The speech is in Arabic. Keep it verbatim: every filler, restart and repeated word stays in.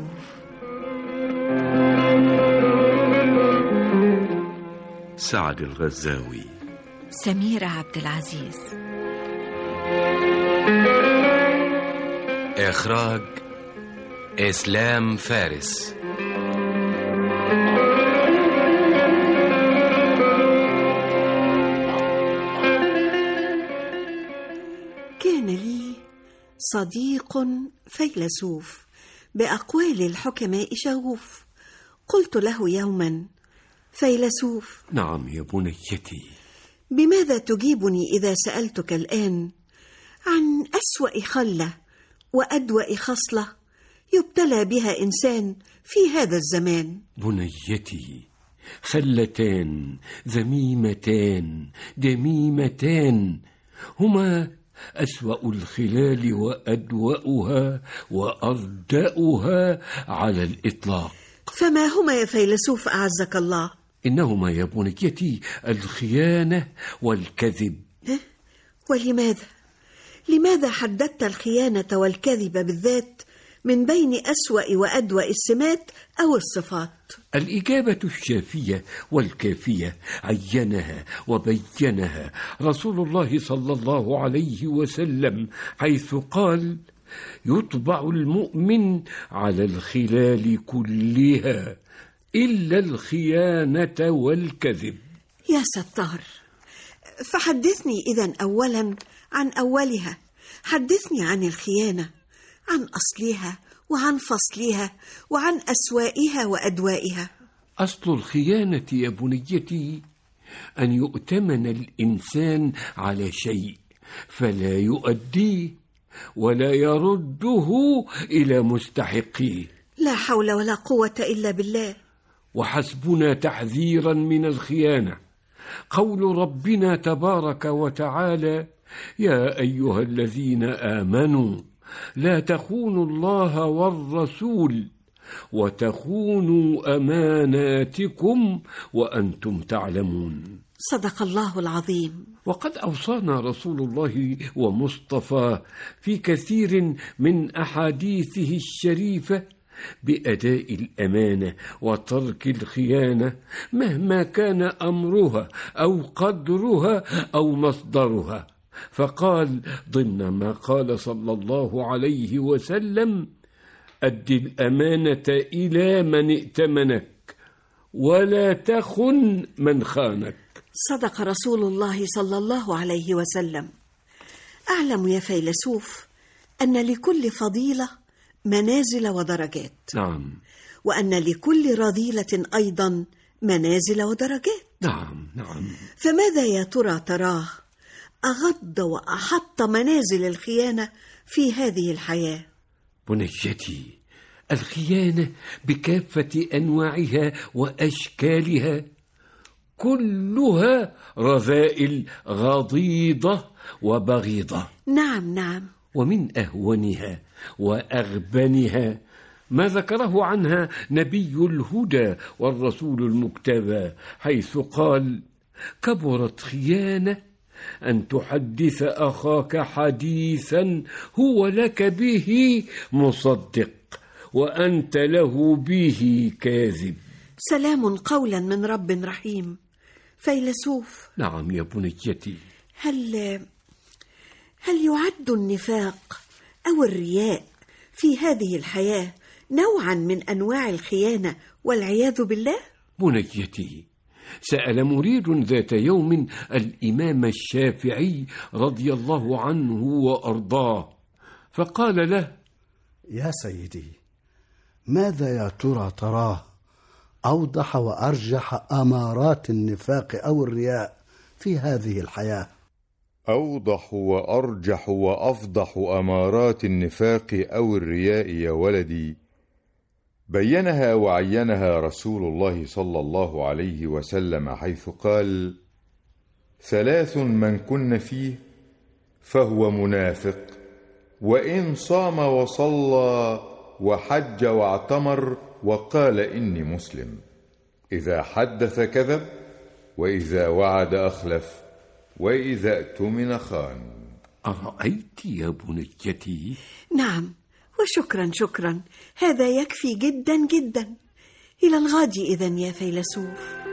سعد الغزاوي. سميرة عبد العزيز. إخراج إسلام فارس. كان لي صديق فيلسوف بأقوال الحكماء شغوف. قلت له يوما: فيلسوف. نعم يا بنيتي. بماذا تجيبني إذا سألتك الآن عن أسوأ خلة وأدوأ خصلة يبتلى بها إنسان في هذا الزمان؟ بنيتي، خلتان ذميمتان دميمتان هما أسوأ الخلال وأدوأها وأردأها على الإطلاق. فما هما يا فيلسوف أعزك الله؟ إنهما يا بنيتي الخيانة والكذب. ولماذا؟ لماذا حددت الخيانة والكذب بالذات من بين أسوأ وأدوأ السمات أو الصفات؟ الإجابة الشافية والكافية عينها وبينها رسول الله صلى الله عليه وسلم، حيث قال: يطبع المؤمن على الخلال كلها إلا الخيانة والكذب. يا ستار، فحدثني إذن أولا عن أولها. حدثني عن الخيانة، عن أصلها وعن فصلها وعن أسوائها وأدوائها. أصل الخيانة يا بنيتي أن يؤتمن الإنسان على شيء فلا يؤديه ولا يرده إلى مستحقيه. لا حول ولا قوة إلا بالله. وحسبنا تحذيرا من الخيانة قول ربنا تبارك وتعالى: يا أيها الذين آمنوا لا تخونوا الله والرسول وتخونوا أماناتكم وأنتم تعلمون. صدق الله العظيم. وقد أوصانا رسول الله ومصطفى في كثير من أحاديثه الشريفة بأداء الأمانة وترك الخيانة مهما كان أمرها أو قدرها أو مصدرها، فقال ضمن ما قال صلى الله عليه وسلم: أد الأمانة إلى من ائتمنك ولا تخن من خانك. صدق رسول الله صلى الله عليه وسلم. أعلم يا فيلسوف أن لكل فضيلة منازل ودرجات. نعم. وأن لكل رذيلة أيضا منازل ودرجات. نعم نعم. فماذا يا ترى تراه أغض وأحط منازل الخيانة في هذه الحياة؟ بنيتي، الخيانة بكافة أنواعها وأشكالها كلها رذائل غضيضة وبغيضة. نعم نعم. ومن أهونها وأغبنها ما ذكره عنها نبي الهدى والرسول المجتبى، حيث قال: كبرت خيانة أن تحدث أخاك حديثا هو لك به مصدق وأنت له به كاذب. سلام قولا من رب رحيم. فيلسوف. نعم يا بنيتي. هل هل يعد النفاق أو الرياء في هذه الحياة نوعا من أنواع الخيانة والعياذ بالله؟ بنيتي، سأل مريد ذات يوم الإمام الشافعي رضي الله عنه وأرضاه، فقال له: يا سيدي، ماذا يا ترى تراه أوضح وأرجح أمارات النفاق أو الرياء في هذه الحياة؟ أوضح وأرجح وأفضح أمارات النفاق أو الرياء يا ولدي بينها وعينها رسول الله صلى الله عليه وسلم، حيث قال: ثلاث من كن فيه فهو منافق، وإن صام وصلى وحج واعتمر وقال إني مسلم: إذا حدث كذب، وإذا وعد أخلف، وإذا اؤتمن خان. أرأيت يا بنيتي؟ نعم، وشكرا شكرا، هذا يكفي جدا جدا. إلى الغد إذن يا فيلسوف.